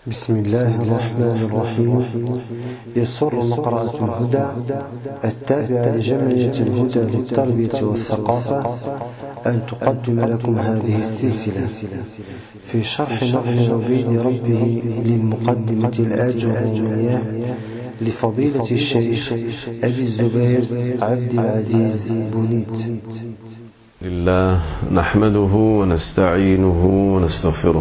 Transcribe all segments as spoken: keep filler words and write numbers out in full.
بسم الله الرحمن الرحيم. يسر مقرأة الهدى التابعة لجمعية الهدى للتربية والثقافة أن تقدم لكم هذه السلسلة في شرح نظم عبيد ربه للمقدمة الآجرومية لفضيلة الشيخ أبي الزبير عبد العزيز بنيت. لله نحمده ونستعينه ونستغفره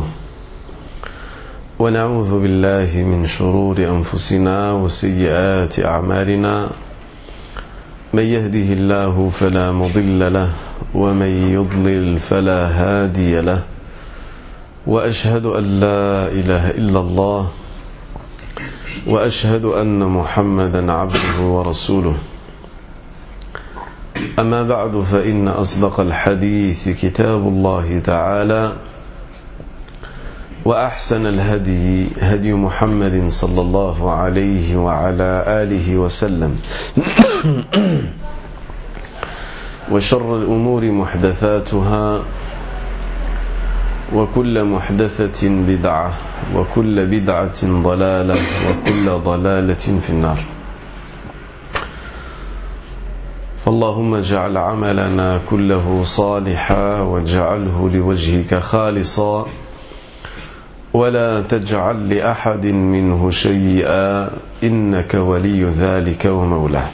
ونعوذ بالله من شرور أنفسنا وسيئات أعمالنا، من يهده الله فلا مضل له ومن يضلل فلا هادي له، وأشهد أن لا إله إلا الله وأشهد أن محمدا عبده ورسوله. أما بعد، فإن أصدق الحديث كتاب الله تعالى، وأحسن الهدي هدي محمد صلى الله عليه وعلى آله وسلم، وشر الأمور محدثاتها، وكل محدثة بدعة، وكل بدعة ضلالة، وكل ضلالة في النار. فاللهم اجعل عملنا كله صالحا واجعله لوجهك خالصا، ولا تجعل لأحد منه شيئا، إنك ولي ذلك ومولاه.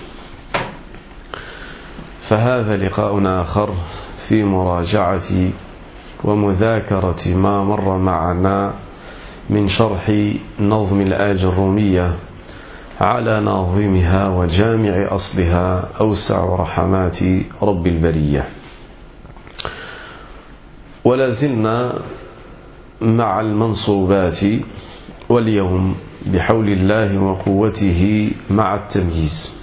فهذا لقاؤنا آخر في مراجعة ومذاكرة ما مر معنا من شرح نظم الآجرومية على ناظمها وجامع أصلها أوسع رحمات رب البرية. ولا زلنا مع المنصوبات، واليوم بحول الله وقوته مع التمييز.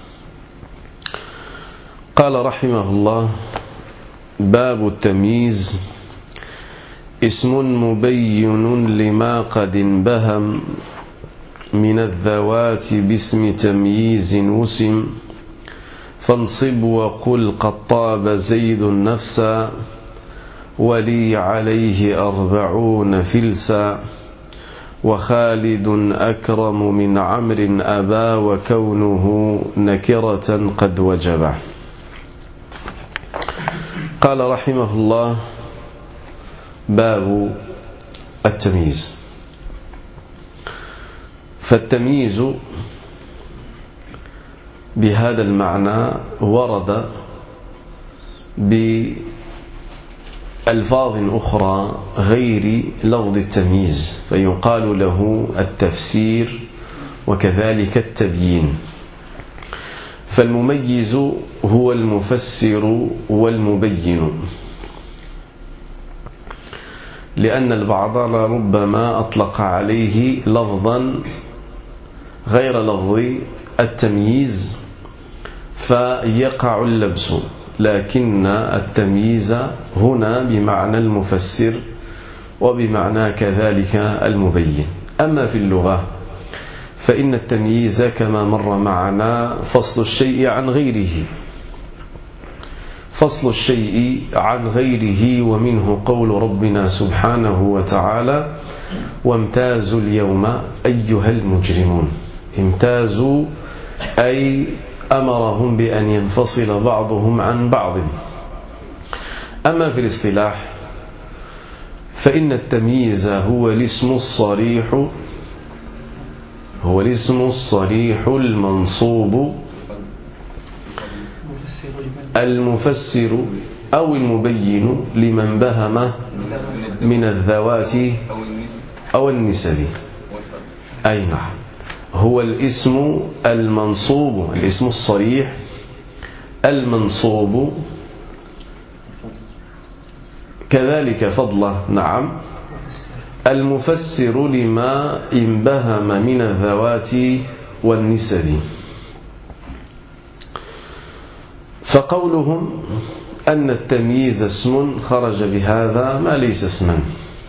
قال رحمه الله: باب التمييز: اسم مبين لما قد انبهم من الذوات باسم تمييز وسم، فانصب وقل قد طاب زيد نفسا، ولي عليه أربعون فلسا، وخالد أكرم من عمرو أبا، وكونه نكرة قد وجب. قال رحمه الله: باب التمييز. فالتمييز بهذا المعنى ورد بألفاظ أخرى غير لفظ التمييز، فيقال له التفسير وكذلك التبيين. فالمميز هو المفسر والمبين، لأن البعض لربما أطلق عليه لفظا غير لفظ التمييز فيقع اللبس، لكن التمييز هنا بمعنى المفسر وبمعنى كذلك المبين. أما في اللغة فإن التمييز كما مر معنا فصل الشيء عن غيره، فصل الشيء عن غيره، ومنه قول ربنا سبحانه وتعالى: وامتازوا اليوم أيها المجرمون. امتازوا أي أمرهم بأن ينفصل بعضهم عن بعض. أما في الاصطلاح فإن التمييز هو الاسم الصريح هو الاسم الصريح المنصوب المفسر أو المبين لمن بهم من الذوات أو النسب. أي نعم، هو الاسم المنصوب، الاسم الصريح المنصوب، كذلك فضله، نعم، المفسر لما انبهم من الذوات والنسب. فقولهم أن التمييز اسم خرج بهذا ما ليس اسما،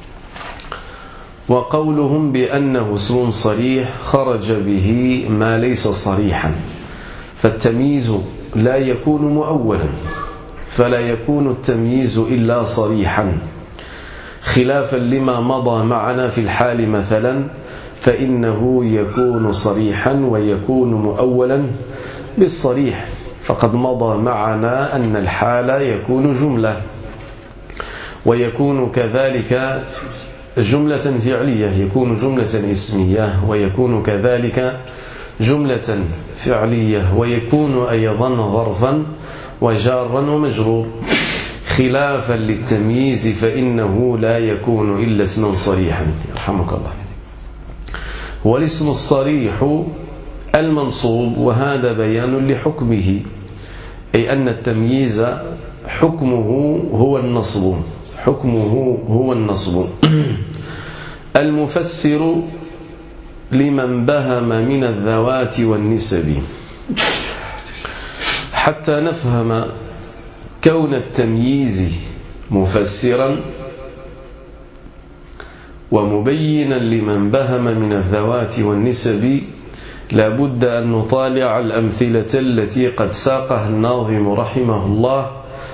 وقولهم بأنه اسم صريح خرج به ما ليس صريحا. فالتمييز لا يكون مؤولا، فلا يكون التمييز إلا صريحا، خلافا لما مضى معنا في الحال مثلا فإنه يكون صريحا ويكون مؤولا بالصريح. فقد مضى معنا أن الحال يكون جملة، ويكون كذلك جملة فعلية، يكون جملة اسمية، ويكون كذلك جملة فعلية، ويكون أيضا ظرفا وجارا ومجرور، خلافا للتمييز فإنه لا يكون إلا اسما صريحا. يرحمك الله. والاسم الصريح المنصوب، وهذا بيان لحكمه، أي أن التمييز حكمه هو النصب، حكمه هو النصب. المفسر لمن بهم من الذوات والنسب. حتى نفهم كون التمييز مفسرا ومبينا لمن بهم من الذوات والنسب، لا بد أن نطالع الأمثلة التي قد ساقها الناظم رحمه الله،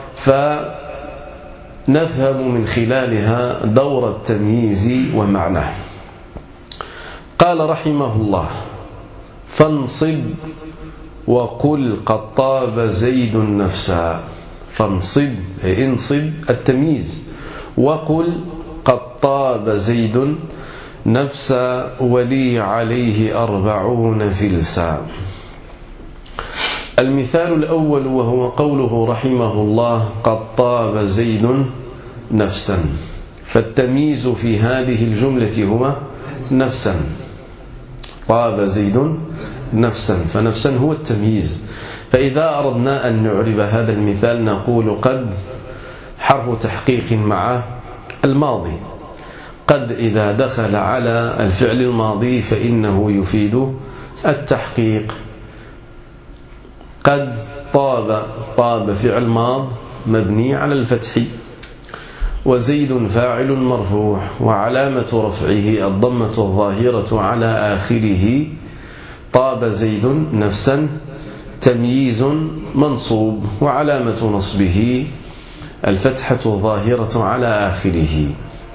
فنفهم من خلالها دور التمييز ومعناه. قال رحمه الله: فانصب وقل قد طاب زيد نفسا. فانصب أي انصب التمييز، وقل قد طاب زيد نفسا ولي عليه أربعون فلسا. المثال الأول وهو قوله رحمه الله قد طاب زيد نفسا، فالتمييز في هذه الجملة هو نفسا. طاب زيد نفسا، فنفسا هو التمييز. فإذا أردنا أن نعرب هذا المثال نقول قد حرف تحقيق مع الماضي. قد إذا دخل على الفعل الماضي فإنه يفيد التحقيق. قد طاب، طاب فعل ماض مبني على الفتح، وزيد فاعل مرفوع وعلامة رفعه الضمة الظاهرة على آخره. طاب زيد نفسا تمييز منصوب وعلامة نصبه الفتحة الظاهرة على آخره.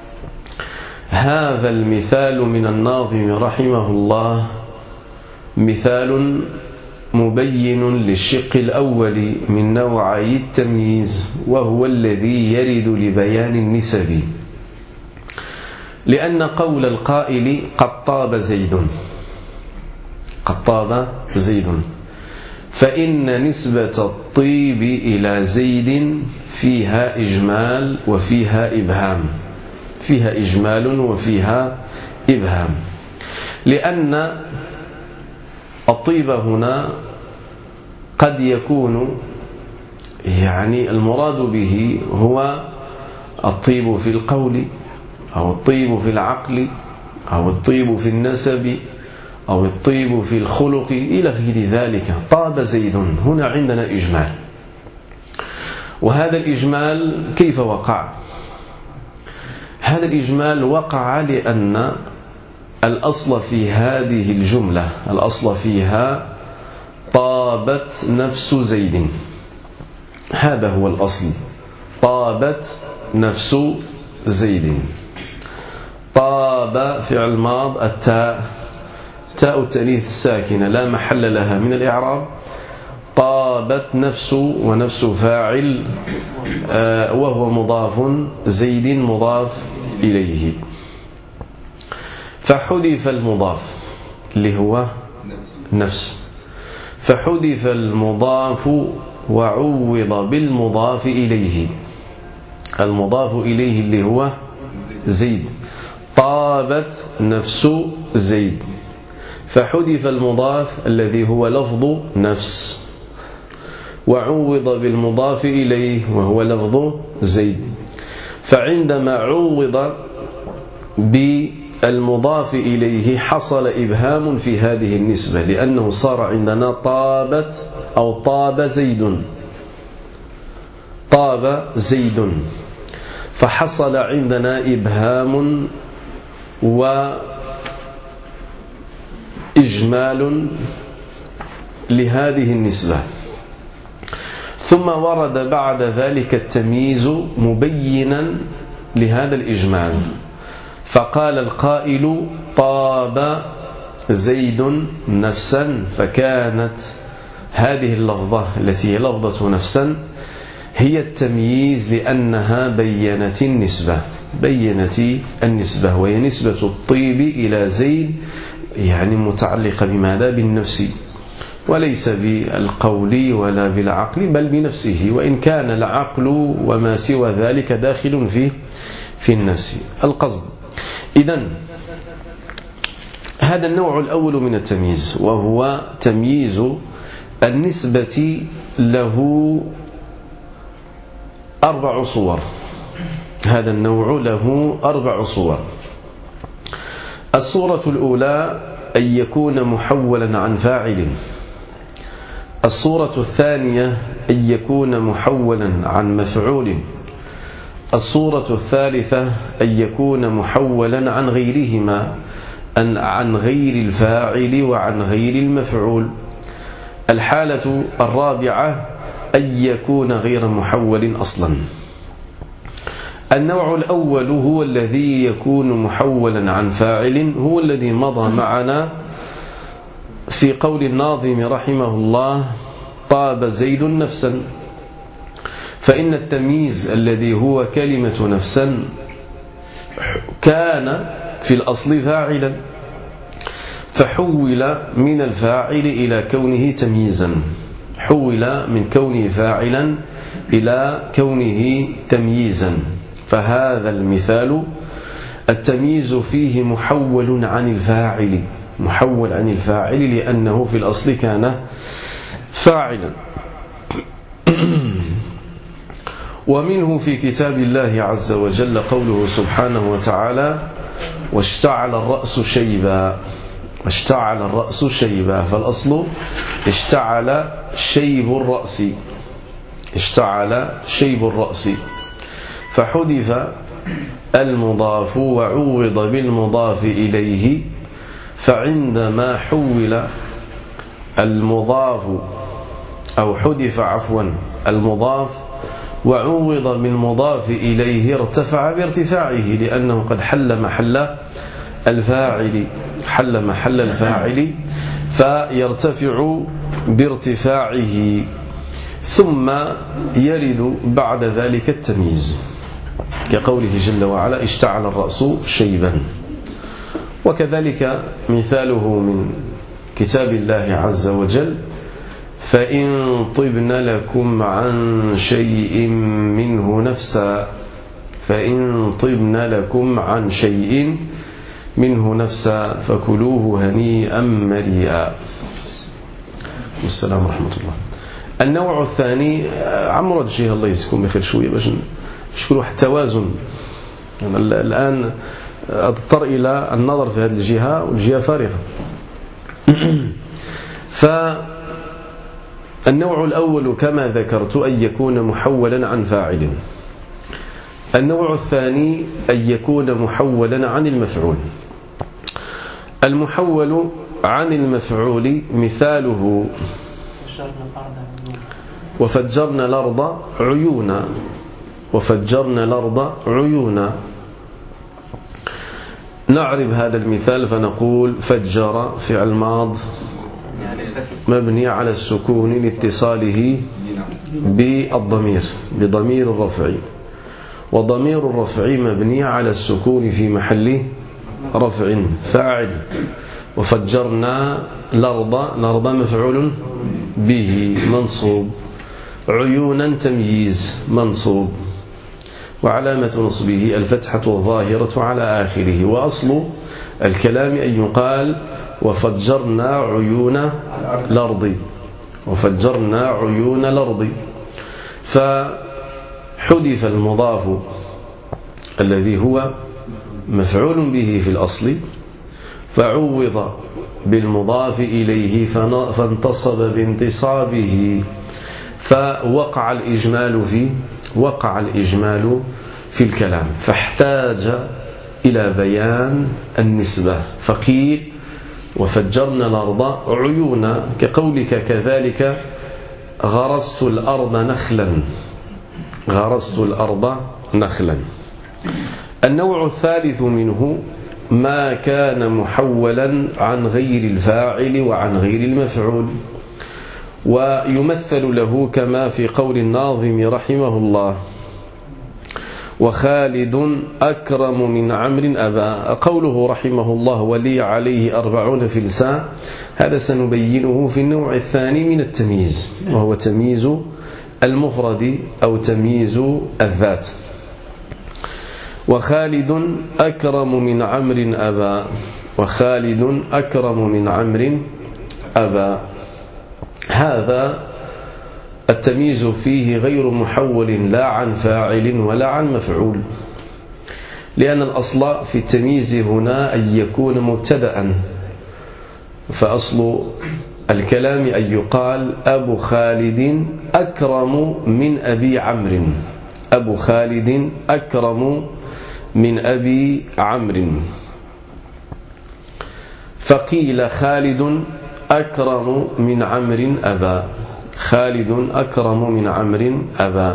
هذا المثال من الناظم رحمه الله مثال مبين للشق الأول من نوعي التمييز، وهو الذي يرد لبيان النسب. لأن قول القائل قد طاب زيد، قد طاب زيد، فإن نسبة الطيب إلى زيد فيها إجمال وفيها إبهام، فيها إجمال وفيها إبهام. لأن الطيب هنا قد يكون يعني المراد به هو الطيب في القول، أو الطيب في العقل، أو الطيب في النسب، أو الطيب في الخلق إلى غير ذلك. طاب زيد هنا عندنا إجمال، وهذا الإجمال كيف وقع؟ هذا الإجمال وقع لأن الأصل في هذه الجملة، الأصل فيها طابت نفس زيد، هذا هو الأصل. طابت نفس زيد. طاب فعل ماض التاء، تاء التأنيث الساكنة لا محل لها من الإعراب. طابت نفس، ونفس فاعل وهو مضاف، زيد مضاف إليه، فحذف المضاف اللي هو نفس، فحذف المضاف وعوض بالمضاف إليه، المضاف إليه اللي هو زيد. طابت نفس زيد، فحذف المضاف الذي هو لفظ نفس، وعوض بالمضاف إليه وهو لفظ زيد. فعندما عوض بالمضاف إليه حصل إبهام في هذه النسبة، لأنه صار عندنا طابت أو طاب زيد، طاب زيد، فحصل عندنا إبهام وإجمال لهذه النسبة. ثم ورد بعد ذلك التمييز مبينا لهذا الإجمال، فقال القائل طاب زيد نفسا، فكانت هذه اللفظة التي هي لفظة نفسا هي التمييز، لأنها بينت النسبة بينت النسبة وهي نسبة الطيب إلى زيد، يعني متعلقة بماذا؟ بالنفس، وليس بالقول ولا بالعقل بل بنفسه، وإن كان العقل وما سوى ذلك داخل في في النفس. القصد إذن هذا النوع الأول من التمييز، وهو تمييز النسبة، له أربع صور. هذا النوع له أربع صور. الصورة الأولى أن يكون محولا عن فاعل. الصورة الثانية أن يكون محولا عن مفعول. الصورة الثالثة أن يكون محولا عن غيرهما، أن عن غير الفاعل وعن غير المفعول. الحالة الرابعة أن يكون غير محول أصلا. النوع الأول هو الذي يكون محولا عن فاعل، هو الذي مضى معنا في قول الناظم رحمه الله طاب زيد نفسا، فإن التمييز الذي هو كلمة نفسا كان في الأصل فاعلا، فحول من الفاعل إلى كونه تمييزا، حول من كونه فاعلا إلى كونه تمييزا. فهذا المثال التمييز فيه محول عن الفاعل، محول عن الفاعل لأنه في الأصل كان فاعلا. ومنه في كتاب الله عز وجل قوله سبحانه وتعالى واشتعل الرأس شيبا، واشتعل الرأس شيبا، فالأصل اشتعل شيب الرأس، اشتعل شيب الرأس، فحذف المضاف وعوض بالمضاف إليه، فعندما حول المضاف أو حذف عفوا المضاف وعوض بالمضاف إليه ارتفع بارتفاعه، لأنه قد حل محل الفاعل، حل محل الفاعل فيرتفع بارتفاعه، ثم يرد بعد ذلك التمييز كقوله جل وعلا اشتعل الرأس شيبا. وكذلك مثاله من كتاب الله عز وجل فإن طبن لكم عن شيء منه نفسا، فإن طبن لكم عن شيء منه نفسا فكلوه هنيئا مريئا. والسلام ورحمة الله. النوع الثاني عمرو الجهة الله يجزيكم بخير شوية باش نشكل واحد التوازن. الآن أضطر إلى النظر في هذه الجهة والجهة فارغة. فالنوع الأول كما ذكرت أن يكون محولا عن فاعل. النوع الثاني أن يكون محولا عن المفعول. المحول عن المفعول مثاله وفجرنا الأرض عيونا، وفجرنا الأرض عيونا. نعرب هذا المثال فنقول فجر فعل ماض مبني على السكون لاتصاله بالضمير، بضمير الرفع، وضمير الرفع مبني على السكون في محل رفع فاعل. وفجرنا الأرض، الأرض مفعول به منصوب، عيونا تمييز منصوب، وعلامة نصبه الفتحة الظاهرة على آخره. وأصل الكلام أن يقال وفجرنا عيون الأرض، وفجرنا عيون الأرض. فحذف المضاف الذي هو مفعول به في الأصل، فعوض بالمضاف إليه فانتصب بانتصابه، فوقع الإجمال في وقع الإجمال في الكلام، فاحتاج إلى بيان النسبة، فقيل وفجرنا الأرض عيونا، كقولك كذلك غرست الأرض نخلا، غرست الأرض نخلا. النوع الثالث منه ما كان محولا عن غير الفاعل وعن غير المفعول، ويمثل له كما في قول الناظم رحمه الله: وخالد أكرم من عمرو أبا. قوله رحمه الله ولي عليه أربعون فلسا، هذا سنبينه في النوع الثاني من التمييز، وهو تمييز المفرد أو تمييز الذات. وخالد أكرم من عمرو أبا، وخالد أكرم من عمرو أبا. هذا التمييز فيه غير محول لا عن فاعل ولا عن مفعول، لأن الأصل في التمييز هنا أن يكون مبتدأ، فأصل الكلام أن يقال أبو خالد أكرم من أبي عمرو، أبو خالد أكرم من أبي عمرو. فقيل خالد أكرم من عمرو أبا، خالد أكرم من عمرو أبا.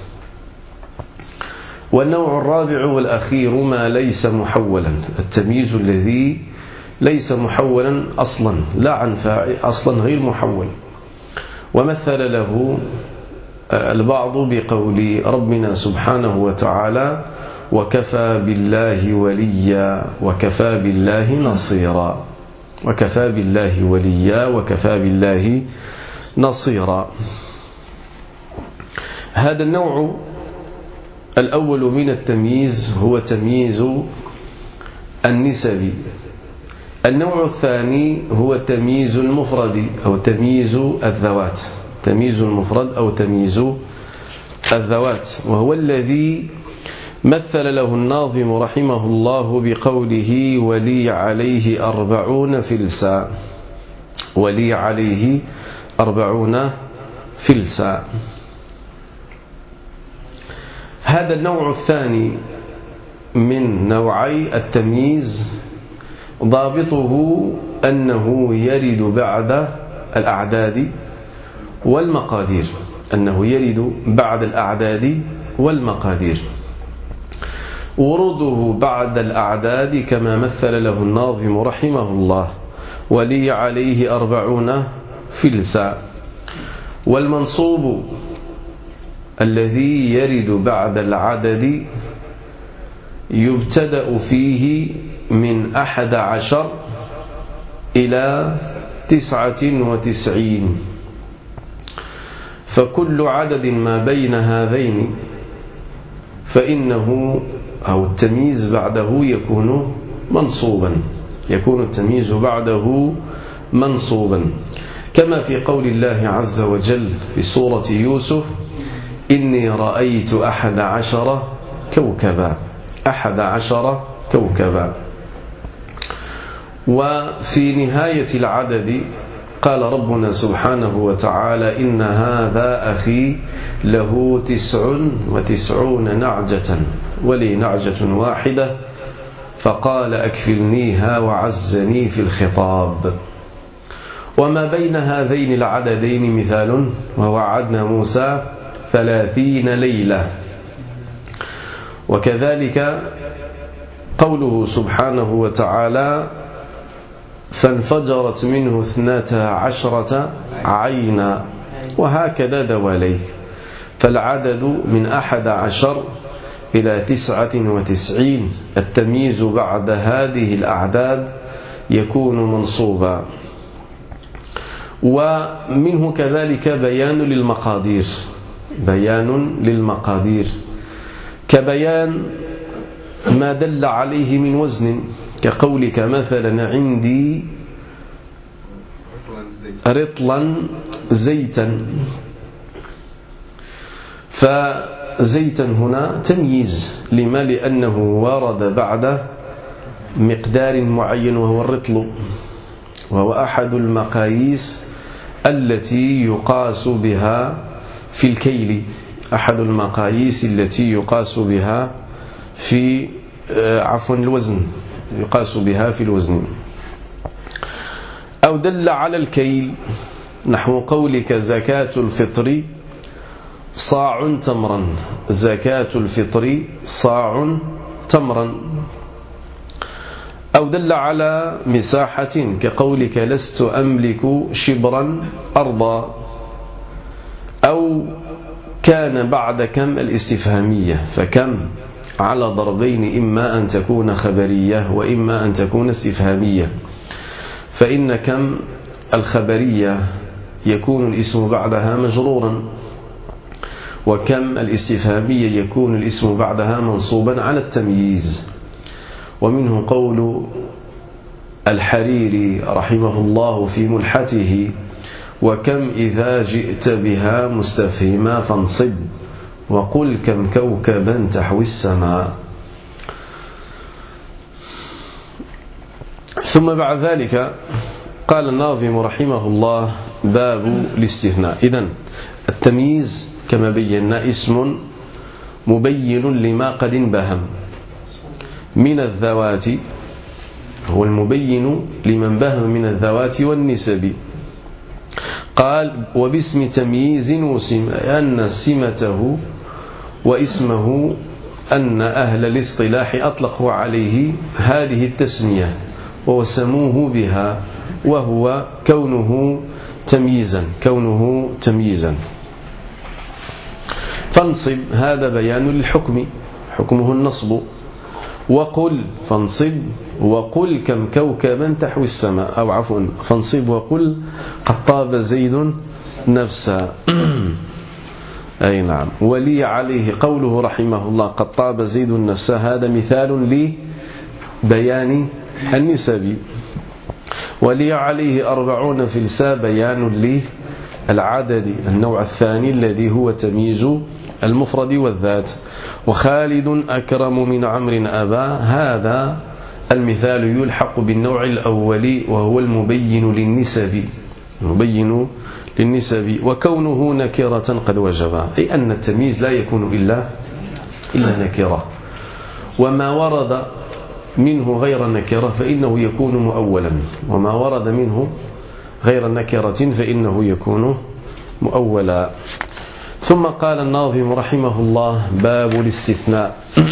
والنوع الرابع والأخير ما ليس محولا، التمييز الذي ليس محولا أصلا، لا عن فاعل، أصلا غير محول. ومثل له البعض بقول ربنا سبحانه وتعالى: وكفى بالله وليا وكفى بالله نصيرا، وكفى بالله وليا وكفى بالله نصيرا. هذا النوع الأول من التمييز هو تمييز النسب. النوع الثاني هو تمييز المفرد أو تمييز الذوات، تمييز المفرد أو تمييز الذوات، وهو الذي مثل له الناظم رحمه الله بقوله: ولي عليه أربعون فلسا، ولي عليه أربعون فلسا. هذا النوع الثاني من نوعي التمييز ضابطه أنه يرد بعد الأعداد والمقادير، أنه يرد بعد الأعداد والمقادير. وروده بعد الأعداد كما مثل له الناظم رحمه الله: ولي عليه أربعون فلسا. والمنصوب الذي يرد بعد العدد يبتدأ فيه من أحد عشر إلى تسعة وتسعين، فكل عدد ما بين هذين فإنه أو التمييز بعده يكون منصوبا، يكون التمييز بعده منصوبا، كما في قول الله عز وجل في سورة يوسف: إني رأيت أحد عشر كوكبا، أحد عشر كوكبا. وفي نهاية العدد قال ربنا سبحانه وتعالى: إن هذا أخي له تسع وتسعون نعجة ولي نعجة واحدة فقال أكفلنيها وعزني في الخطاب. وما بين هذين العددين مثال: ووعدنا موسى ثلاثين ليلة. وكذلك قوله سبحانه وتعالى: فانفجرت منه اثنتا عشرة عينا، وهكذا دواليك. فالعدد من أحد عشر إلى تسعة وتسعين، التمييز بعد هذه الأعداد يكون منصوبا. ومنه كذلك بيان للمقادير، بيان للمقادير كبيان ما دل عليه من وزن، كقولك مثلا: عندي رطلا زيتا. فزيتا هنا تمييز، لما؟ لأنه ورد بعد مقدار معين وهو الرطل، وهو أحد المقاييس التي يقاس بها في الكيل، أحد المقاييس التي يقاس بها في عفوا الوزن، يقاس بها في الوزن. أو دل على الكيل، نحو قولك: زكاة الفطر صاع تمرا، زكاة الفطر صاع تمرا، أو دل على مساحة كقولك لست أملك شبرا أرضا، أو كان بعد كم الاستفهامية، فكم على ضربين، إما أن تكون خبرية وإما أن تكون استفهامية. فإن كم الخبرية يكون الاسم بعدها مجرورا، وكم الاستفهامية يكون الاسم بعدها منصوبا على التمييز. ومنه قول الحريري رحمه الله في ملحته: وكم إذا جئت بها مستفهما فانصب، وقل كم كوكبا تحوي السماء. ثم بعد ذلك قال الناظم رحمه الله: باب الاستثناء. إذن التمييز كما بينا اسم مبين لما قد انبهم من الذوات، هو المبين لمن بهم من الذوات والنسب. قال: وباسم تمييز وسم، أن سمته واسمه أن أهل الاصطلاح أطلقوا عليه هذه التسمية ووسموه بها، وهو كونه تمييزا كونه تمييزا فانصب، هذا بيان للحكم، حكمه النصب. وقل فانصب، وقل كم كوكبا تحوي السماء، أو عفوا فانصب وقل قد طاب زيد نفسا. أي نعم. ولي عليه قوله رحمه الله قد طاب زيد نفسا، هذا مثال لبيان النسب. ولي عليه أربعون فلسا، بيان للعدد، النوع الثاني الذي هو تمييز المفرد والذات. وخالد أكرم من عمرو أبا، هذا المثال يلحق بالنوع الأول وهو المبين للنسب، المبين للنسب. وكونه نكرة قد وجب، أي أن التمييز لا يكون إلا إلا نكرة، وما ورد منه غير النكرة فإنه يكون مؤولا، وما ورد منه غير نكرة فإنه يكون مؤولا. ثم قال الناظم رحمه الله: باب الاستثناء.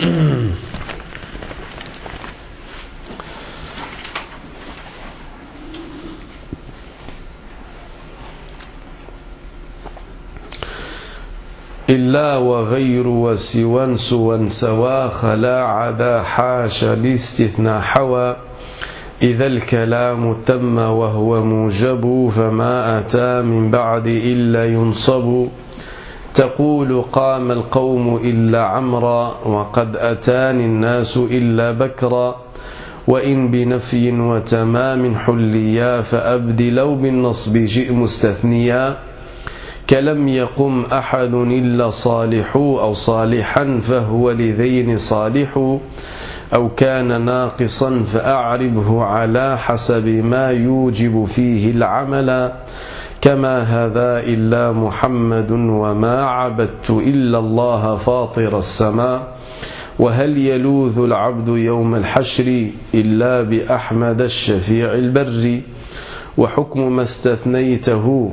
إلا وغير وسوى سوى سوا، خلا عدا حاش الاستثناء حوى. إذا الكلام تم وهو موجب، فما أتى من بعد إلا ينصب. تقول قام القوم إلا عمرا، وقد أتاني الناس إلا بكرا. وإن بنفي وتمام حليا، فأبدلوا بالنصب جئ مستثنيا. كلم يقم أحد إلا صالح، أو صالحا فهو لذين صالح. أو كان ناقصا فأعربه على حسب ما يوجب فيه العمل. كما هذا إلا محمد، وما عبدت إلا الله فاطر السماء. وهل يلوذ العبد يوم الحشر إلا بأحمد الشفيع البر. وحكم ما استثنيته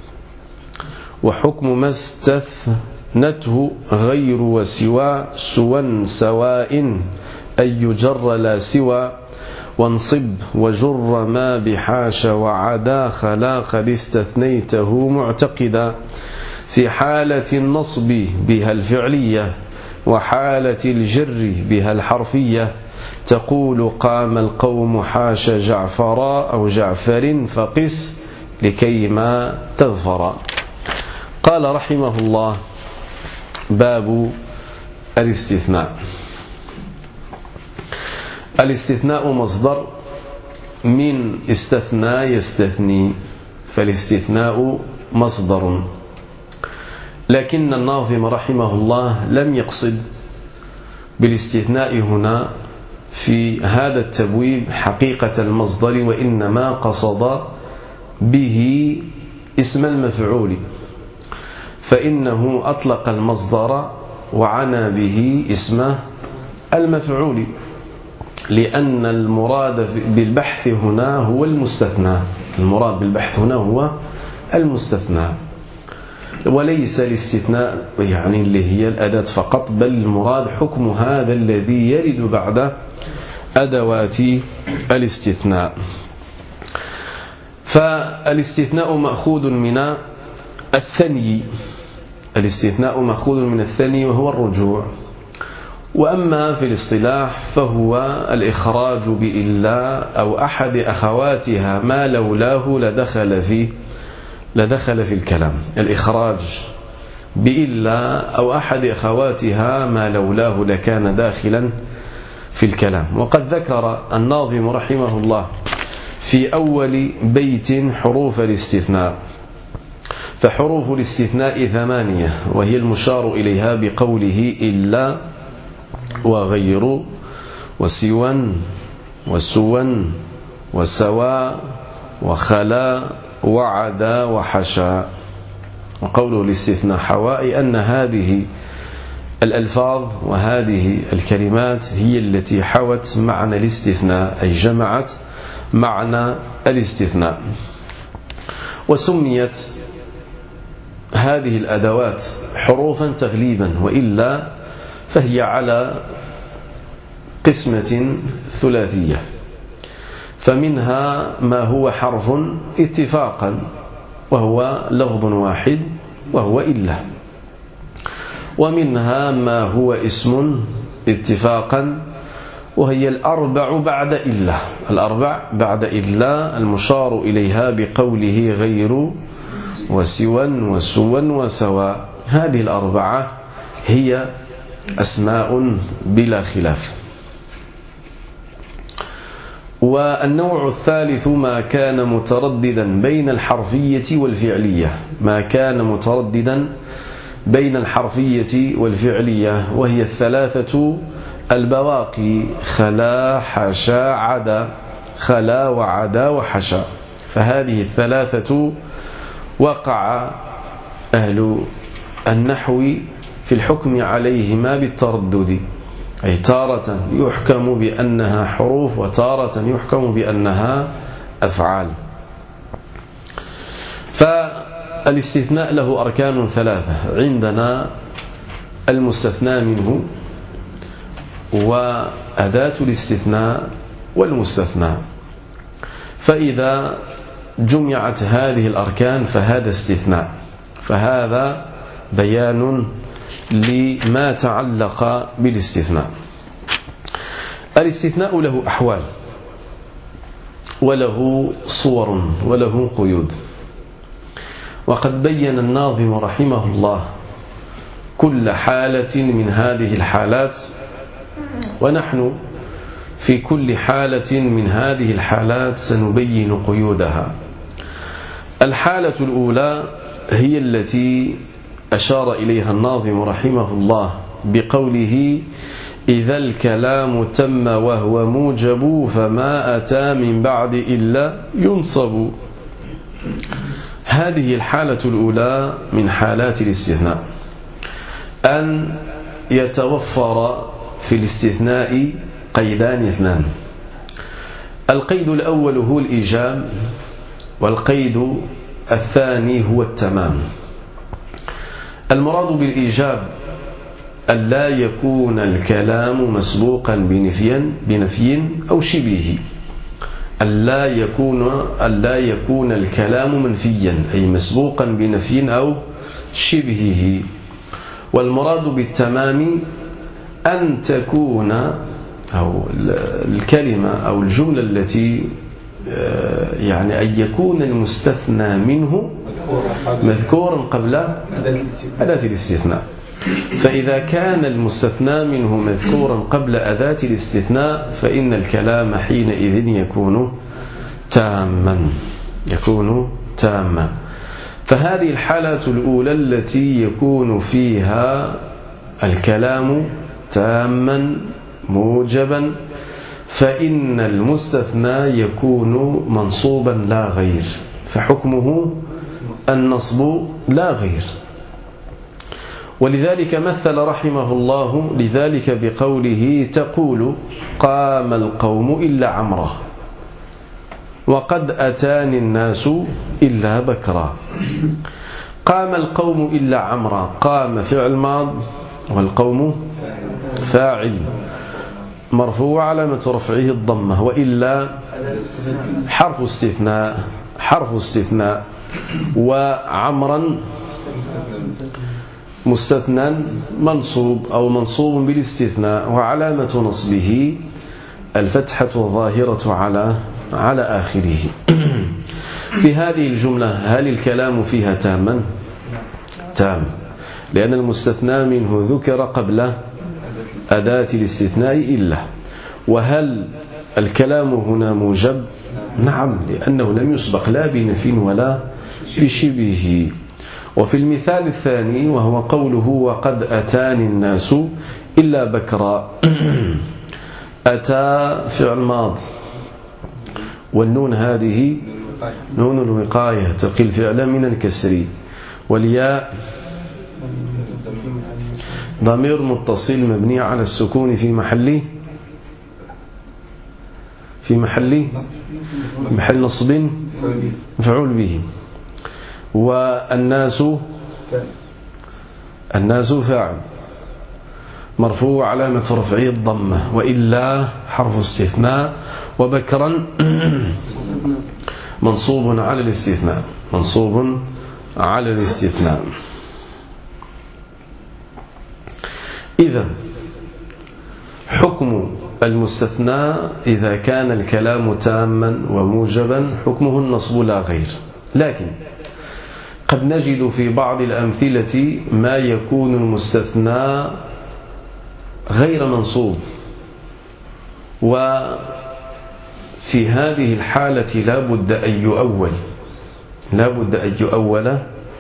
وحكم ما استثنته غير وسوى سوى سواء، أن يجر لا سوى. وانصب وجر ما بحاش وعدا، خلا قد استثنيته معتقدا. في حالة النصب بها الفعلية، وحالة الجر بها الحرفية. تقول قام القوم حاش جعفرا، أو جعفر فقس لكيما تظفر. قال رحمه الله: باب الاستثناء. الاستثناء مصدر من استثنى يستثني، فالاستثناء مصدر. لكن الناظم رحمه الله لم يقصد بالاستثناء هنا في هذا التبويب حقيقة المصدر، وإنما قصد به اسم المفعول، فإنه أطلق المصدر وعنى به اسم المفعول، لأن المراد بالبحث هنا هو المستثنى، المراد بالبحث هنا هو المستثنى. وليس الاستثناء يعني اللي هي الأداة فقط، بل المراد حكم هذا الذي يرد بعد أدوات الاستثناء. فالاستثناء مأخوذ من الثني، الاستثناء مأخوذ من الثني وهو الرجوع. وأما في الاصطلاح فهو الإخراج بإلا أو أحد أخواتها ما لولاه لدخل فيه لدخل في الكلام. الإخراج بإلا أو أحد أخواتها ما لولاه لكان داخلا في الكلام. وقد ذكر الناظم رحمه الله في أول بيت حروف الاستثناء، فحروف الاستثناء ثمانية، وهي المشار إليها بقوله إلا وغير وسوى وسوى وسواء وخلا وعدا وحشا. وقوله الاستثناء حواء أن هذه الألفاظ وهذه الكلمات هي التي حوت معنى الاستثناء، أي جمعت معنى الاستثناء. وسميت هذه الأدوات حروفا تغليبا، وإلا فهي على قسمة ثلاثية، فمنها ما هو حرف اتفاقا وهو لفظ واحد وهو إلا، ومنها ما هو اسم اتفاقا وهي الأربع بعد إلا، الأربع بعد إلا المشار إليها بقوله غير وسوى وسوى وسواء. هذه الأربعة هي أسماء بلا خلاف. والنوع الثالث ما كان مترددا بين الحرفية والفعلية، ما كان مترددا بين الحرفية والفعلية، وهي الثلاثة البواقي خلا حشا عدا، خلا وعدا وحشا. فهذه الثلاثة وقع أهل النحو في الحكم عليهما بالتردد، أي تارة يحكم بأنها حروف وتارة يحكم بأنها أفعال. فالاستثناء له أركان ثلاثة، عندنا المستثنى منه وأداة الاستثناء والمستثنى. فإذا جمعت هذه الأركان فهذا استثناء، فهذا بيان لما تعلق بالاستثناء. الاستثناء له أحوال وله صور وله قيود، وقد بين الناظم رحمه الله كل حالة من هذه الحالات، ونحن في كل حالة من هذه الحالات سنبين قيودها. الحالة الأولى هي التي أشار إليها الناظم رحمه الله بقوله إذا الكلام تم وهو موجب فما أتى من بعد إلا ينصب. هذه الحالة الأولى من حالات الاستثناء، أن يتوفر في الاستثناء قيدان اثنان. القيد الأول هو الإيجاب، والقيد الثاني هو التمام. المراد بالإيجاب أن لا يكون الكلام مسبوقا بنفي بنفي أو شبيه، أن لا يكون أن لا يكون الكلام منفيا أي مسبوقا بنفي أو شبهه. والمراد بالتمام أن تكون أو الكلمة أو الجملة التي يعني أن يكون المستثنى منه مذكورا قبل أداة الاستثناء. فإذا كان المستثنى منه مذكورا قبل أداة الاستثناء فإن الكلام حينئذ يكون تاما يكون تاما. فهذه الحالة الأولى التي يكون فيها الكلام تاما موجبا، فإن المستثنى يكون منصوبا لا غير، فحكمه النصب لا غير. ولذلك مثل رحمه الله لذلك بقوله تقول قام القوم إلا عمره وقد أتاني الناس إلا بكرا. قام القوم إلا عمرا. قام فعل ماض والقوم فاعل مرفوع علامة رفعه الضمة، وإلا حرف استثناء حرف استثناء وعمرا مستثنى منصوب أو منصوب بالاستثناء، وعلامة نصبه الفتحة الظاهرة على على آخره. في هذه الجملة هل الكلام فيها تاما؟ تام، لأن المستثنى منه ذكر قبل أداة الاستثناء إلا. وهل الكلام هنا موجب؟ نعم، لأنه لم يسبق لا بنفي ولا بشبهه. وفي المثال الثاني وهو قوله وقد أتاني الناس إلا بكرا، أتى فعل ماض والنون هذه نون الوقاية تقي الفعل من الكسر، والياء ضمير متصل مبني على السكون في محل في محل محل نصب مفعول به. والناس الناس فاعل مرفوع علامة رفعه الضمة، وإلا حرف استثناء، وبكرا منصوب على الاستثناء منصوب على الاستثناء. إذا حكم المستثنى إذا كان الكلام تاما وموجبا حكمه النصب لا غير، لكن قد نجد في بعض الأمثلة ما يكون المستثنى غير منصوب، وفي هذه الحالة لا بد أن يؤول لا بد أن يؤول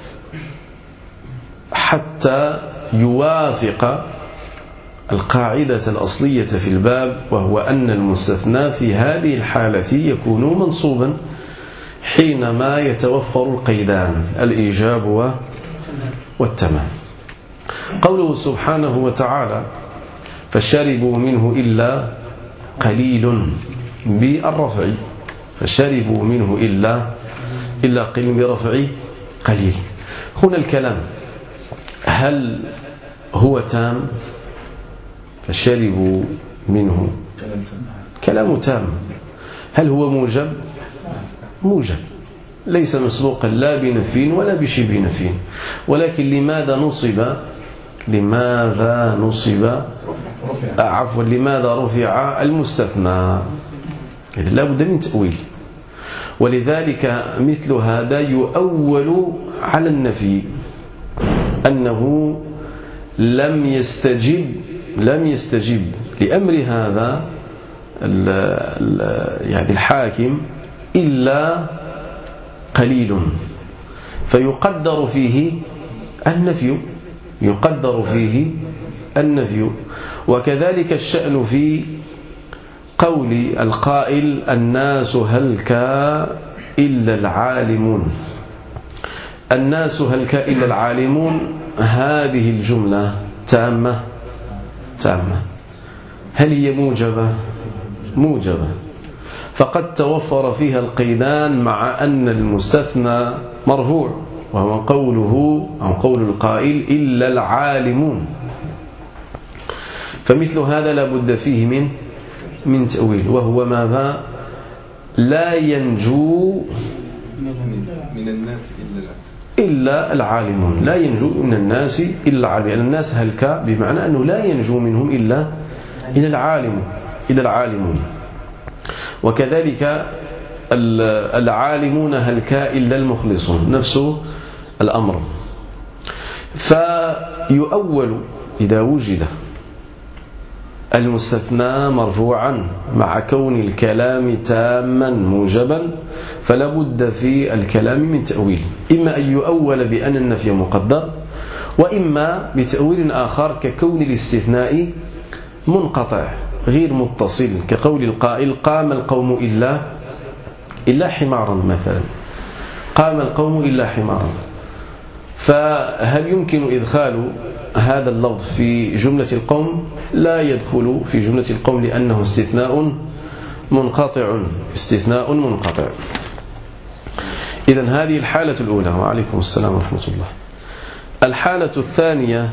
حتى يوافق القاعدة الأصلية في الباب، وهو أن المستثنى في هذه الحالة يكون منصوبا حينما يتوفر القيدان الإيجاب والتمام. قوله سبحانه وتعالى فشربوا منه إلا قليل بالرفع، فشربوا منه إلا إلا قليل برفع قليل. هنا الكلام هل هو تام؟ فشربوا منه كلام تام. هل هو موجب؟ موجب، ليس مسبوقا لا بنفي ولا بشبه نفي. ولكن لماذا نصب لماذا نصب عفوا لماذا رفع المستثنى؟ إذن لا بد من تأويل، ولذلك مثل هذا يؤول على النفي، أنه لم يستجب لم يستجب لأمر هذا ال ال يعني الحاكم إلا قليل، فيقدر فيه النفي يقدر فيه النفي. وكذلك الشأن في قول القائل الناس هلك إلا العالمون. الناس هلك إلا العالمون، هذه الجملة تامة تامة. هل هي موجبة؟ موجبة، فقد توفر فيها القيدان مع أن المستثنى مرفوع، وهو قوله أو قول القائل إلا العالمون. فمثل هذا لا بد فيه من من تأويل، وهو ماذا؟ لا ينجو من الناس إلا العالمون، لا ينجو من الناس إلا العالمون. يعني الناس هلك بمعنى أنه لا ينجو منهم إلا إلا العالم إلا العالمون. وكذلك العالمون هلك إلا المخلصون، نفس الأمر. فيؤول إذا وجد المستثنى مرفوعا مع كون الكلام تاما موجبا، فلا بد في الكلام من تأويل، إما أن يؤول بأن النفي مقدر، وإما بتأويل آخر ككون الاستثناء منقطع غير متصل، كقول القائل قام القوم إلا إلا حمارا مثلا، قام القوم إلا حمارا. فهل يمكن إدخال هذا اللفظ في جملة القوم؟ لا يدخل في جملة القوم، لأنه استثناء منقطع استثناء منقطع. إذن هذه الحالة الأولى. وعليكم السلام ورحمة الله. الحالة الثانية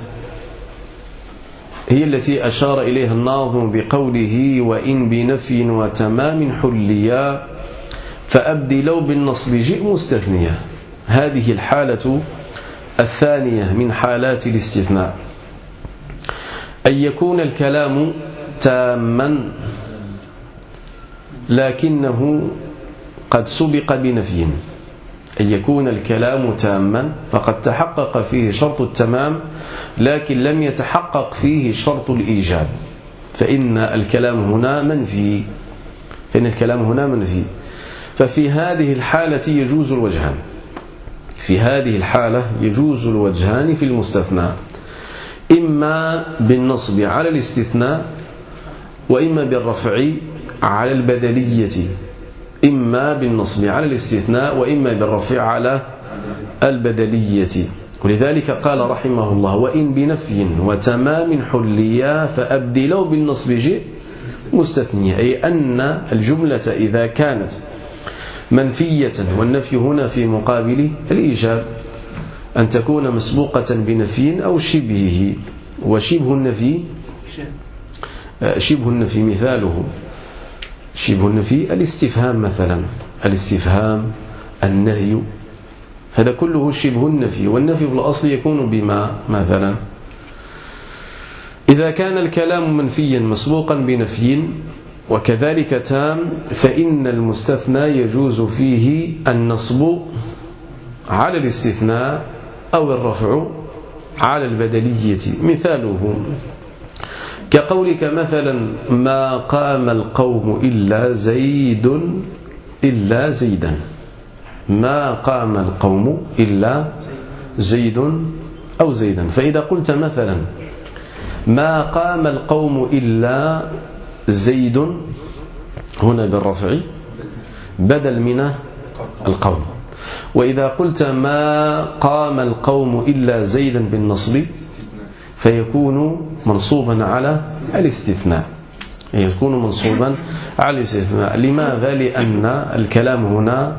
هي التي أشار إليها الناظم بقوله وإن بنفي وتمام حليا فأبدلوا بالنصب جئ مستثنيا. هذه الحالة الثانية من حالات الاستثناء، أن يكون الكلام تاما لكنه قد سبق بنفي. أن يكون الكلام تاما فقد تحقق فيه شرط التمام لكن لم يتحقق فيه شرط الإيجاب، فإن الكلام هنا منفي فإن الكلام هنا منفي ففي هذه الحالة يجوز الوجهان في هذه الحالة يجوز الوجهان في المستثنى، إما بالنصب على الاستثناء وإما بالرفع على البدلية. إما بالنصب على الاستثناء وإما بالرفع على البدلية. ولذلك قال رحمه الله وإن بنفي وتمام حليا فأبدلوا بالنصب جئ مستثنية، أي أن الجملة إذا كانت منفية والنفي هنا في مقابل الإيجاب أن تكون مسبوقة بنفي أو شبهه. وشبه النفي شبه النفي مثاله شبه النفي الاستفهام مثلا، الاستفهام النهي هذا كله شبه النفي، والنفي في الأصل يكون بما مثلا. إذا كان الكلام منفيا مسبوقا بنفي وكذلك تام فإن المستثنى يجوز فيه النصب على الاستثناء أو الرفع على البدلية. مثاله كقولك مثلا ما قام القوم إلا زيد إلا زيدا، ما قام القوم إلا زيد أو زيدا. فإذا قلت مثلا ما قام القوم إلا زيد هنا بالرفع بدل من القوم، وإذا قلت ما قام القوم إلا زيدا بالنصب فيكون منصوبا على الاستثناء يكون منصوبا على الاستثناء. لماذا؟ لأن الكلام هنا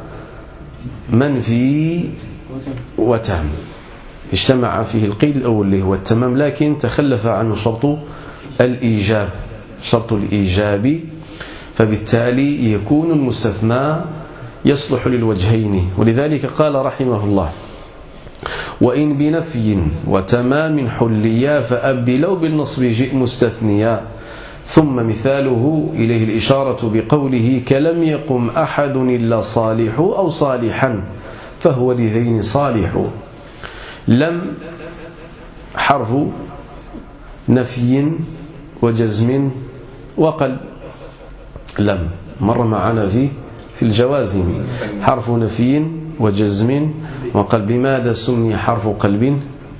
منفي وتام اجتمع فيه القيد الأول اللي هو التمام لكن تخلف عنه شرط الإيجاب شرط الإيجاب، فبالتالي يكون المستثنى يصلح للوجهين. ولذلك قال رحمه الله وإن بنفي وتمام حليا فأبدلوا بالنصب جئ مستثنيا. ثم مثاله إليه الإشارة بقوله كلم يقم أحد إلا صالح أو صالحا فهو لذين صالح. لم حرف نفي وجزم وقلب، لم مر معنا في في الجوازم حرف نفي وجزم وقلب. بماذا سمي حرف قلب؟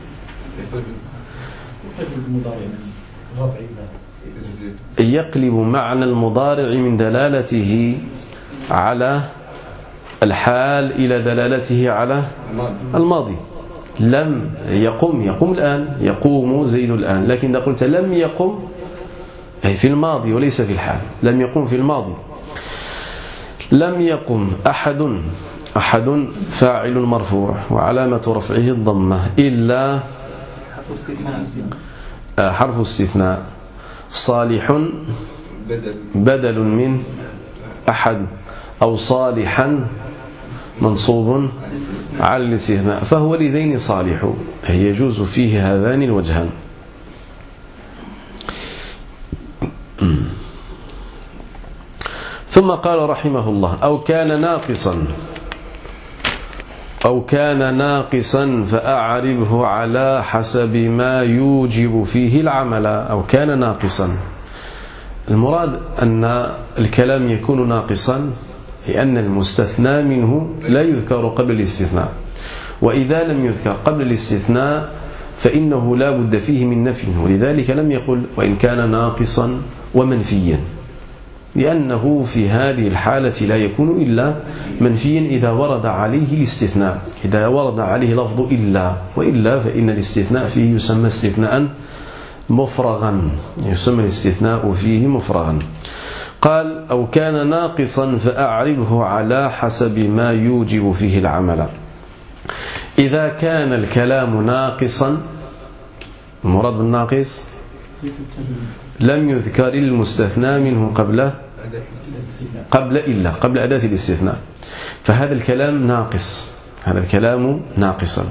يقلب معنى المضارع من دلالته على الحال إلى دلالته على الماضي. لم يقم يقوم الآن يقوم زيد الآن، لكن إذا قلت لم يقم أي في الماضي وليس في الحال، لم يقم في الماضي. لم يقم أحد أحد فاعل مرفوع وعلامة رفعه الضمة إلا حرف استثناء. صالح بدل من أحد أو صالحا منصوب على الاستثناء فهو لذين صالح، يجوز فيه هذان الوجهان. ثم قال رحمه الله أو كان ناقصا أو كان ناقصا فأعربه على حسب ما يوجب فيه العمل. أو كان ناقصا المراد أن الكلام يكون ناقصا لأن المستثنى منه لا يذكر قبل الاستثناء، وإذا لم يذكر قبل الاستثناء فإنه لا بد فيه من نفي، ولذلك لم يقل وإن كان ناقصا ومنفيا، لأنه في هذه الحالة لا يكون إلا منفيا إذا ورد عليه الاستثناء، إذا ورد عليه لفظ إلا، وإلا فإن الاستثناء فيه يسمى استثناء مفرغا، يسمى الاستثناء فيه مفرغا. قال أو كان ناقصا فأعربه على حسب ما يوجب فيه العمل. إذا كان الكلام ناقصا، المراد بالناقص لم يذكر المستثنى منه قبل قبل إلا قبل أداة الاستثناء، فهذا الكلام ناقص، هذا الكلام ناقصا.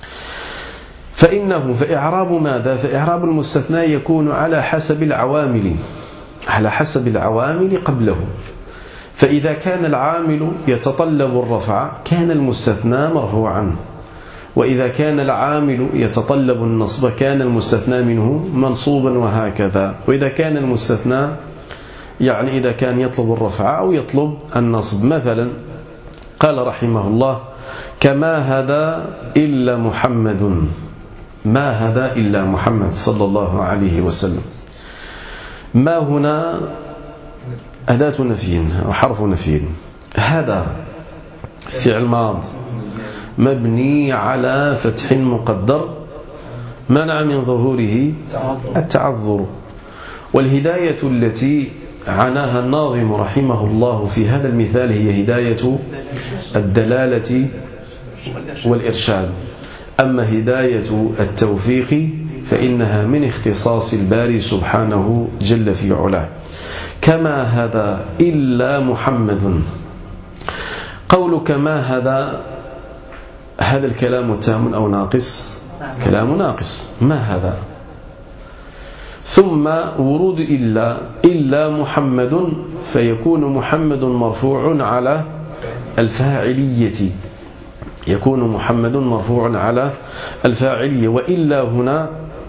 فإنه فإعراب ماذا؟ فإعراب المستثنى يكون على حسب العوامل، على حسب العوامل قبله. فإذا كان العامل يتطلب الرفع كان المستثنى مرفوعا، وإذا كان العامل يتطلب النصب كان المستثنى منه منصوبا، وهكذا. وإذا كان المستثنى يعني إذا كان يطلب الرفع أو يطلب النصب، مثلا قال رحمه الله كما هدى إلا محمد، ما هدى إلا محمد صلى الله عليه وسلم. ما هنا أداة نفي وحرف نفي. هذا فعل ماض مبني على فتح مقدر منع من ظهوره التعذر. والهداية التي عناها الناظم رحمه الله في هذا المثال هي هداية الدلالة والإرشاد. أما هداية التوفيق فإنها من اختصاص الباري سبحانه جل في علاه. كما هدى إلا محمد، قولك ما هدى هذا الكلام تام أو ناقص؟ كلام ناقص، ما هذا. ثم ورود إلا إلا محمد، فيكون محمد مرفوع على الفاعلية، يكون محمد مرفوع على الفاعلية. وإلا هنا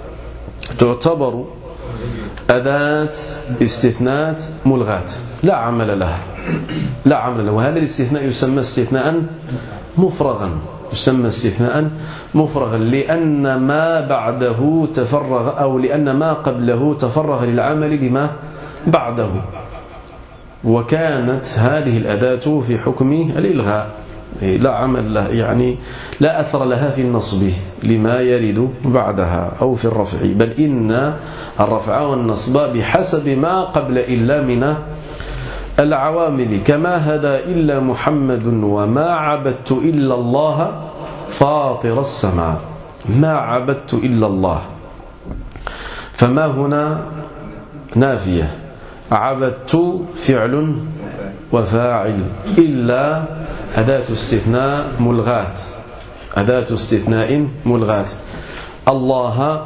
تعتبر أداة استثناء ملغاة لا عمل لها، لا عمل له. وهذا الاستثناء يسمى استثناء مفرغا، يسمى استثناء مفرغا لأن ما بعده تفرغ، أو لأن ما قبله تفرغ للعمل لما بعده. وكانت هذه الأداة في حكم الإلغاء لا عمل لها، يعني لا أثر لها في النصب لما يرد بعدها أو في الرفع، بل إن الرفع والنصب بحسب ما قبل إلا من العوامل. كما هدى إلا محمد وما عبدت إلا الله فاطر السماء، ما عبدت إلا الله. فما هنا نافية، عبدت فعل وفاعل، إلا أداة استثناء ملغاة، أداة استثناء ملغاة. الله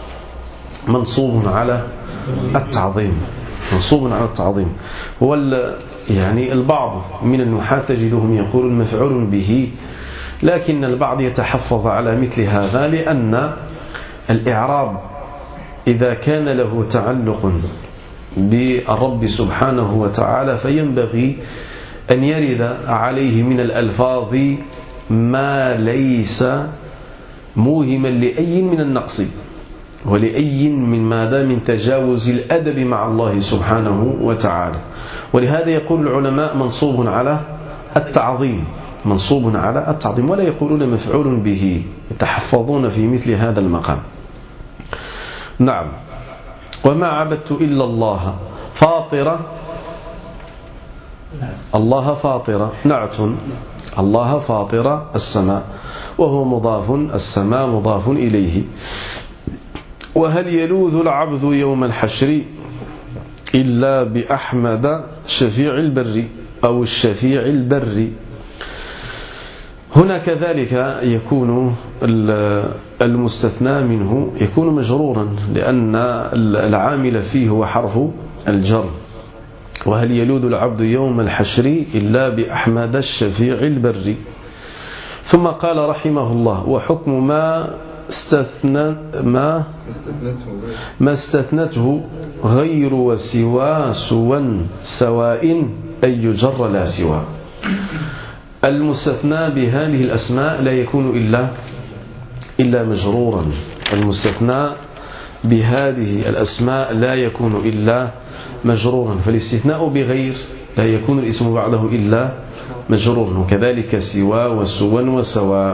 منصوب على التعظيم، منصوب على التعظيم. هو يعني البعض من النحاة تجدهم يقول مفعول به، لكن البعض يتحفظ على مثل هذا، لأن الإعراب إذا كان له تعلق بالرب سبحانه وتعالى فينبغي أن يرد عليه من الألفاظ ما ليس موهما لأي من النقص ولأي من ماذا من تجاوز الأدب مع الله سبحانه وتعالى. ولهذا يقول العلماء منصوب على التعظيم، منصوب على التعظيم، ولا يقولون مفعول به، يتحفظون في مثل هذا المقام. نعم. وما عبدت إلا الله فاطرة، الله فاطرة نعت، الله فاطرة السماء، وهو مضاف، السماء مضاف إليه. وهل يلوذ العبد يوم الحشر إلا بأحمد شفيع البر أو الشفيع البر. هنا كذلك يكون المستثنى منه يكون مجرورا، لأن العامل فيه هو حرف الجر. وهل يلوذ العبد يوم الحشر إلا بأحمد الشفيع البر. ثم قال رحمه الله وحكم ما استثنى ما ما استثنته غير وسوى سوى سواء أي يجر لا سوى. المستثنى بهذه الأسماء لا يكون إلا إلا مجرورا، المستثنى بهذه الأسماء لا يكون إلا مجرورا. فالاستثناء بغير لا يكون الاسم بعده إلا مجرورا، وكذلك سوى وسوى وسواء.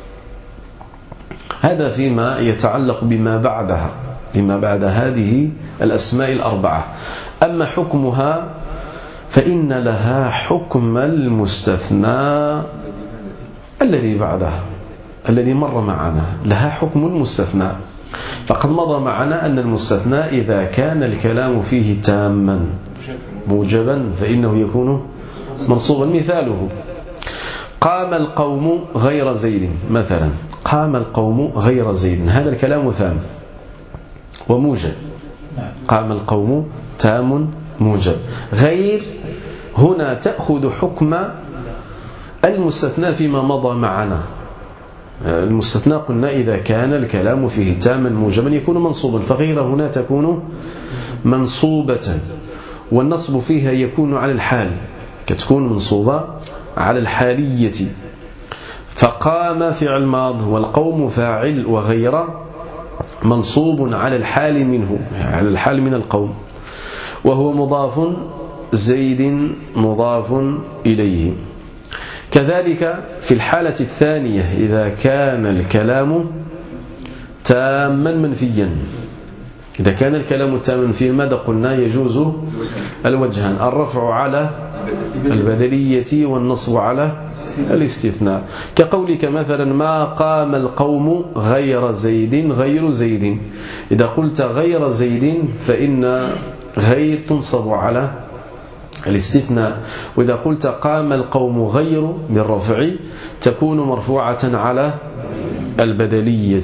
هذا فيما يتعلق بما بعدها، بما بعد هذه الأسماء الأربعة. أما حكمها فإن لها حكم المستثنى الذي بعدها الذي مر معنا، لها حكم المستثنى. فقد مضى معنا أن المستثنى إذا كان الكلام فيه تاما موجبا فإنه يكون منصوبا. مثاله: قام القوم غير زيد مثلا، قام القوم غير زيد، هذا الكلام تام وموجب. قام القوم تام موجب. غير هنا تأخذ حكم المستثنى فيما مضى معنا. المستثنى قلنا إذا كان الكلام فيه تاما موجبا يكون منصوبا، فغير هنا تكون منصوبة، والنصب فيها يكون على الحال، كتكون منصوبة على الحالية. فقام فعل ماض والقوم فاعل، وغير منصوب على الحال منه، على الحال من القوم، وهو مضاف، زيد مضاف إليه. كذلك في الحالة الثانية إذا كان الكلام تاما منفيا، إذا كان الكلام تاما منفيا ماذا قلنا؟ يجوز الوجهان: الرفع على البدلية والنصب على الاستثناء. كقولك مثلا: ما قام القوم غير زيد غير زيد. إذا قلت غير زيد فإن غير تنصب على الاستثناء، وإذا قلت قام القوم غير بالرفع تكون مرفوعة على البدلية.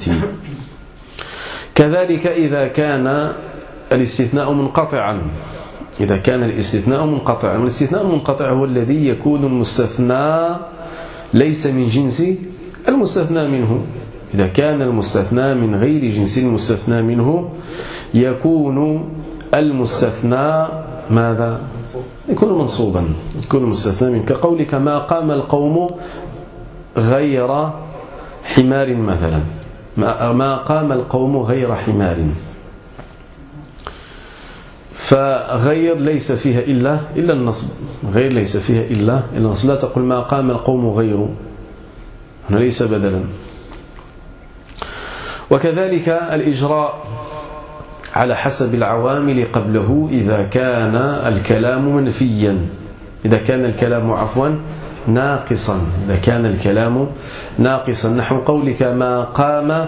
كذلك إذا كان الاستثناء منقطعا، إذا كان الاستثناء منقطعا، والاستثناء المنقطع هو الذي يكون المستثنى ليس من جنس المستثنى منه. إذا كان المستثنى من غير جنس المستثنى منه يكون المستثنى ماذا؟ يكون منصوبا، يكون المستثنى منه. كقولك: ما قام القوم غير حمار مثلا، ما قام القوم غير حمار، فغير ليس فيها إلا إلا النصب، غير ليس فيها إلا النصب. لا تقل ما قام القوم غير، هنا ليس بدلا. وكذلك الإجراء على حسب العوامل قبله إذا كان الكلام منفيا، إذا كان الكلام عفوا ناقصا، إذا كان الكلام ناقصا، نحو قولك: ما قام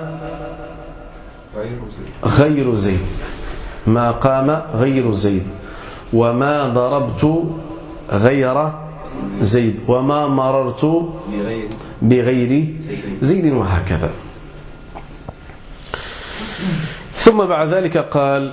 غير زيد، ما قام غير زيد، وما ضربت غير زيد، وما مررت بغير زيد، وهكذا. ثم بعد ذلك قال: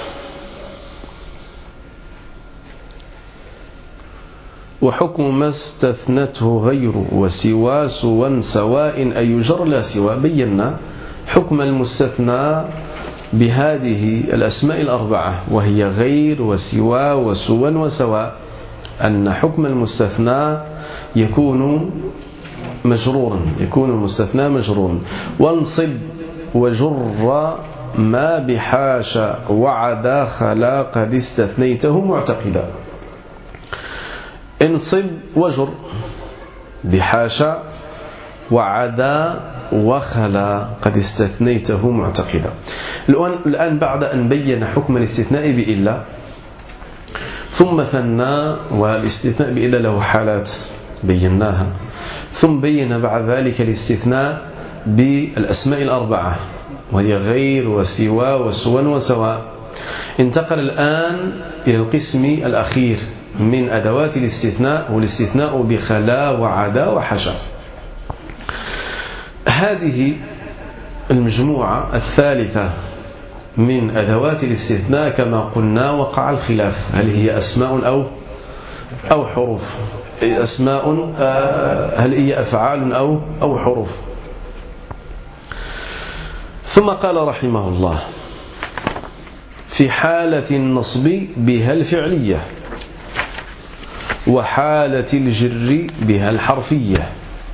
وحكم ما استثنته غير وسوى سوى سواء أي يجر لا سوى. بينا حكم المستثنى بهذه الأسماء الأربعة وهي غير وسوى وسوى وسواء، أن حكم المستثنى يكون مجرورا، يكون المستثنى مجرورا. وانصب وجر ما بحاشا وعدا خلا قد استثنيته معتقدا. انصب وجر بحاشا وعدا وخلا قد استثنيته معتقدا. الآن بعد أن بين حكم الاستثناء بإلا ثم ثنى، والاستثناء بإلا له حالات بيناها، ثم بين بعد ذلك الاستثناء بالأسماء الأربعة وهي غير وسوى وسوى وسواء. انتقل الآن إلى القسم الأخير من أدوات الاستثناء، والاستثناء بخلا وعدا وحشا. هذه المجموعة الثالثة من أدوات الاستثناء كما قلنا وقع الخلاف، هل هي أسماء أو أو حروف؟ أسماء هل هي أفعال أو أو حروف؟ ثم قال رحمه الله: في حالة النصب بها الفعلية، وحالة الجر بها الحرفية.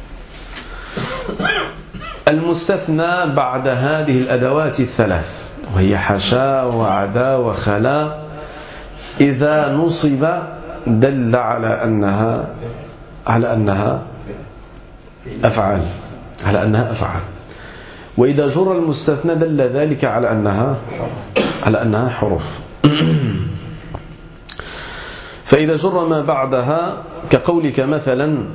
المستثنى بعد هذه الأدوات الثلاث وهي حشا وعدا وخلا إذا نصب دل على أنها على أنها أفعال، على أنها أفعال. وإذا جر المستثنى دل ذلك على أنها على أنها حروف. فإذا جر ما بعدها كقولك مثلا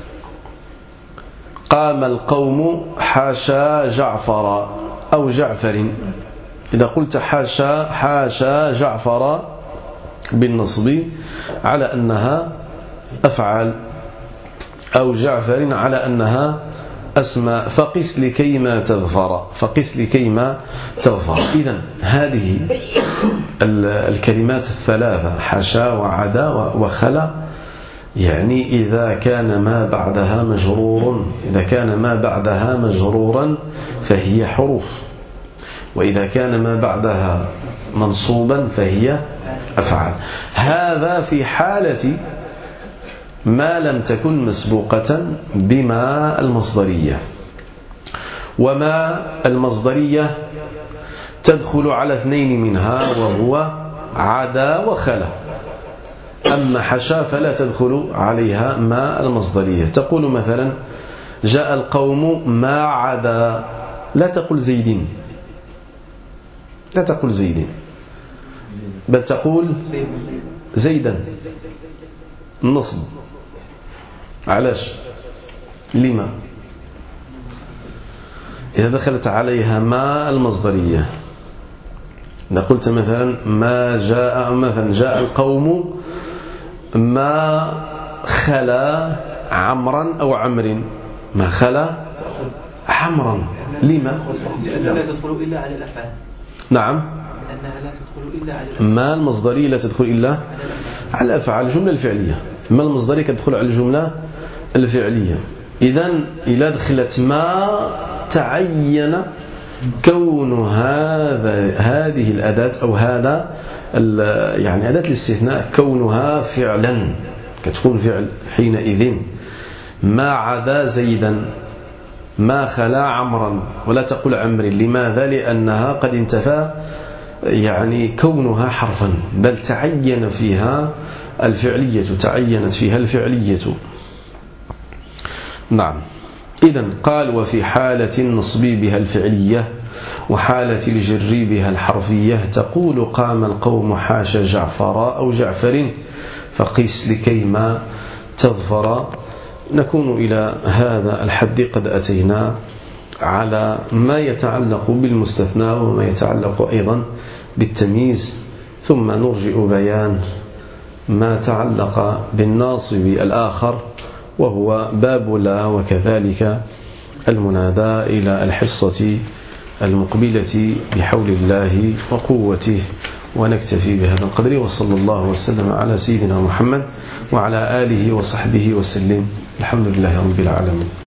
قام القوم حاشا جعفر أو جعفر، إذا قلت حاشا حاشا جعفر بالنصب على أنها أفعال، أو جعفر على أنها أسماء، فقس لكيما تظفر، فقس لكيما تظفر. إذن هذه الكلمات الثلاثة حاشا وعدا وخلا، يعني إذا كان ما بعدها مجرور إذا كان ما بعدها مجرورا فهي حروف، وإذا كان ما بعدها منصوبا فهي أفعال. هذا في حالة ما لم تكن مسبوقة بما المصدرية، وما المصدرية تدخل على اثنين منها وهو عدا وخلا. أما حشا فلا تدخل عليها ما المصدرية. تقول مثلا جاء القوم ما عدا، لا تقول زيدين، لا تقول زيدين، بل تقول زيدا النصب. علاش؟ لما؟ إذا دخلت عليها ما المصدرية، إذا قلت مثلا ما جاء مثلا جاء القوم ما خلا عمرا أو عمر، ما خلا عمرا، لما؟ لأنها لا تدخل إلا على الأفعال. نعم، لأنها لا تدخل إلا على الأفعال. ما المصدرية لا تدخل إلا على الأفعال، الجملة الفعلية. ما المصدرية تدخل على الجملة الفعلية. إذن إذا دخلت ما تعين كون هذا هذه الأداة أو هذا يعني أداة الاستثناء كونها فعلا، كتكون فعل حينئذ. ما عدا زيدا، ما خلا عمرا، ولا تقول عمر. لماذا؟ لأنها قد انتفى يعني كونها حرفا، بل تعين فيها الفعلية، تعينت فيها الفعلية. نعم. إذن قال وفي حالة النصب بها الفعلية وحالة الجر بها الحرفية تقول قام القوم حاش جعفر أو جعفر فقس لكيما تظفر. نكون إلى هذا الحد قد أتينا على ما يتعلق بالمستثنى وما يتعلق أيضا بالتمييز، ثم نرجئ بيان ما تعلق بالناصب الآخر وهو باب لا وكذلك المنادى إلى الحصة المقبلة بحول الله وقوته. ونكتفي بهذا القدر، وصلى الله وسلم على سيدنا محمد وعلى آله وصحبه وسلم. الحمد لله رب العالمين.